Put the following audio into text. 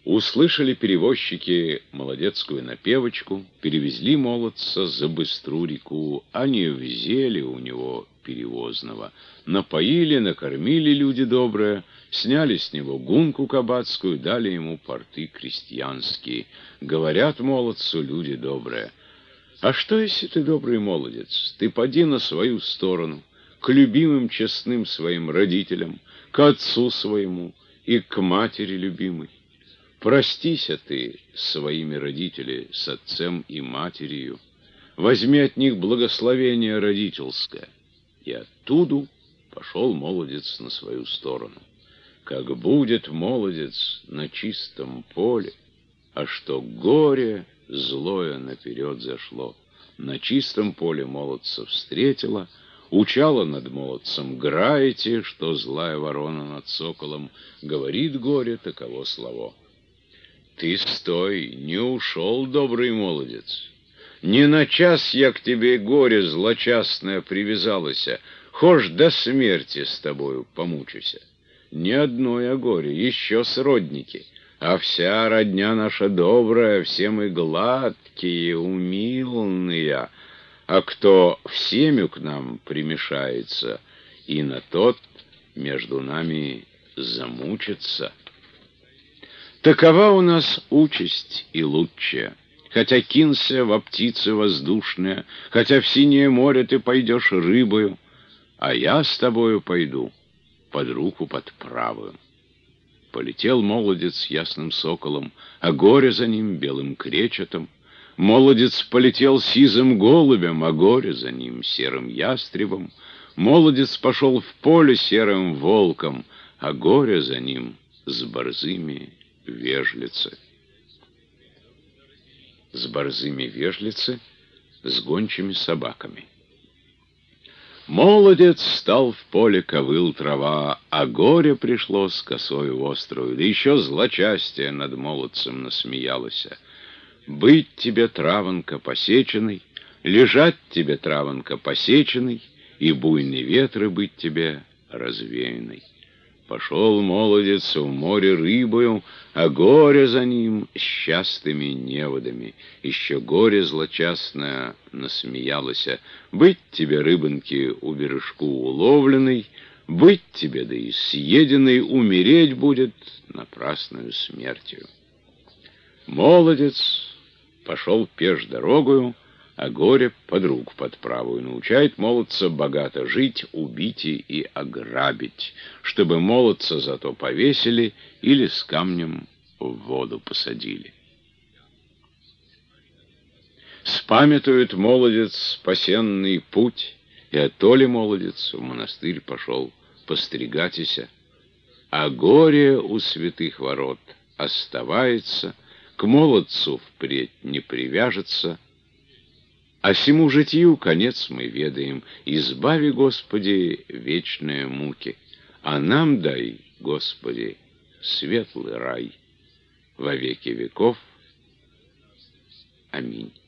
Услышали перевозчики молодецкую напевочку, перевезли молодца за быстру реку, они взяли у него перевозного, напоили, накормили люди добрые, сняли с него гунку кабацкую, дали ему порты крестьянские. Говорят молодцу люди добрые: а что, если ты добрый молодец, ты поди на свою сторону, к любимым честным своим родителям, к отцу своему и к матери любимой. Простися ты своими родителями, с отцем и матерью, возьми от них благословение родительское. И оттуда пошел молодец на свою сторону. Как будет молодец на чистом поле, а что горе злое наперед зашло. На чистом поле молодца встретила, учала над молодцем граете, что злая ворона над соколом, говорит горе таково слово: ты стой, не ушел, добрый молодец. Не на час я к тебе, горе злочастное, привязалася, хошь до смерти с тобою помучуся. Не одно я горе, еще сродники, а вся родня наша добрая, все мы гладкие, умилные, а кто в семью к нам примешается, и на тот между нами замучится. Такова у нас участь и лучшая. Хотя кинься во птицы воздушные, хотя в синее море ты пойдешь рыбою, а я с тобою пойду под руку под правую. Полетел молодец ясным соколом, а горе за ним белым кречетом. Молодец полетел сизым голубем, а горе за ним серым ястребом. Молодец пошел в поле серым волком, а горе за ним с борзыми вежлицы. С борзыми вежлицы, с гончими собаками. Молодец стал в поле, ковыл трава, а горе пришло с косою острую, да еще злочастие над молодцем насмеялось. Быть тебе, травонка, посеченной, лежать тебе, травонка, посеченной, и буйные ветры быть тебе развеянной. Пошел молодец в море рыбою, а горе за ним с частыми неводами. Еще горе злочастное насмеялось: быть тебе, рыбоньки, у бережку уловленной, быть тебе, да и съеденной, умереть будет напрасною смертью. Молодец пошел пеш дорогою, а горе подруг под правую научает молодца богато жить, убить и ограбить, чтобы молодца зато повесили или с камнем в воду посадили. Спамятует молодец спасенный путь, и оттоли молодец в монастырь пошел постригатися, а горе у святых ворот оставается, к молодцу впредь не привяжется. А сему житию конец мы ведаем. Избави, Господи, вечные муки, а нам дай, Господи, светлый рай во веки веков. Аминь.